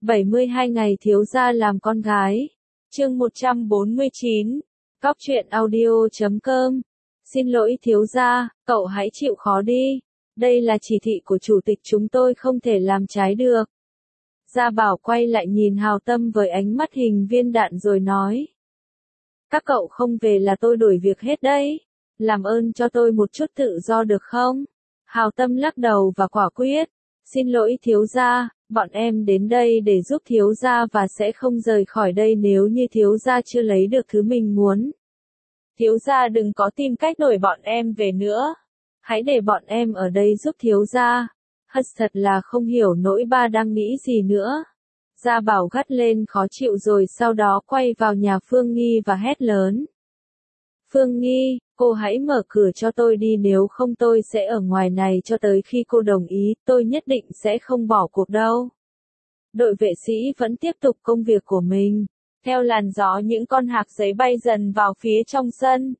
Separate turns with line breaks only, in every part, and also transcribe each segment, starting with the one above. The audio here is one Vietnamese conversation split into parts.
72 ngày thiếu gia làm con gái. Chương 149. Góc truyện audio.com. Xin lỗi thiếu gia, cậu hãy chịu khó đi. Đây là chỉ thị của chủ tịch, chúng tôi không thể làm trái được. Gia Bảo quay lại nhìn Hào Tâm với ánh mắt hình viên đạn rồi nói. Các cậu không về là tôi đuổi việc hết đấy. Làm ơn cho tôi một chút tự do được không? Hào Tâm lắc đầu và quả quyết. Xin lỗi thiếu gia, bọn em đến đây để giúp thiếu gia và sẽ không rời khỏi đây nếu như thiếu gia chưa lấy được thứ mình muốn. Thiếu gia đừng có tìm cách đuổi bọn em về nữa. Hãy để bọn em ở đây giúp thiếu gia. Hất thật là không hiểu nỗi ba đang nghĩ gì nữa. Gia Bảo gắt lên khó chịu rồi sau đó quay vào nhà Phương Nghi và hét lớn. Phương Nghi, cô hãy mở cửa cho tôi đi, nếu không tôi sẽ ở ngoài này cho tới khi cô đồng ý, tôi nhất định sẽ không bỏ cuộc đâu. Đội vệ sĩ vẫn tiếp tục công việc của mình. Theo làn gió những con hạc giấy bay dần vào phía trong sân.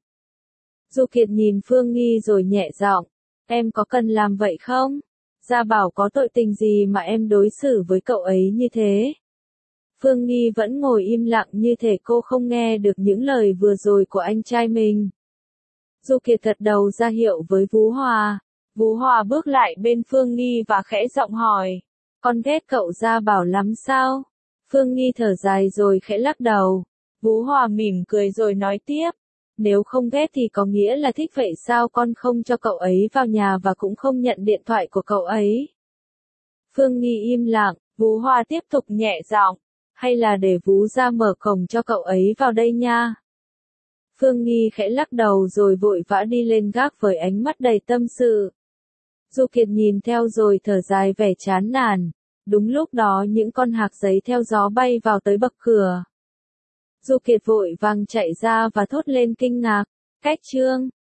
Du Kiệt nhìn Phương Nghi rồi nhẹ giọng. Em có cần làm vậy không? Gia Bảo có tội tình gì mà em đối xử với cậu ấy như thế? Phương Nghi vẫn ngồi im lặng như thể cô không nghe được những lời vừa rồi của anh trai mình. Du Kiệt gật đầu ra hiệu với Vũ Hòa. Vũ Hòa bước lại bên Phương Nghi và khẽ giọng hỏi. Con ghét cậu Gia Bảo lắm sao? Phương Nghi thở dài rồi khẽ lắc đầu. Vũ Hòa mỉm cười rồi nói tiếp. Nếu không ghét thì có nghĩa là thích, vậy sao con không cho cậu ấy vào nhà và cũng không nhận điện thoại của cậu ấy? Phương Nghi im lặng, Vũ Hòa tiếp tục nhẹ giọng. Hay là để Vũ ra mở cổng cho cậu ấy vào đây nha? Phương Nghi khẽ lắc đầu rồi vội vã đi lên gác với ánh mắt đầy tâm sự. Du Kiệt nhìn theo rồi thở dài vẻ chán nản. Đúng lúc đó những con hạc giấy theo gió bay vào tới bậc cửa. Du Kiệt vội vàng chạy ra và thốt lên kinh ngạc. Cách trương,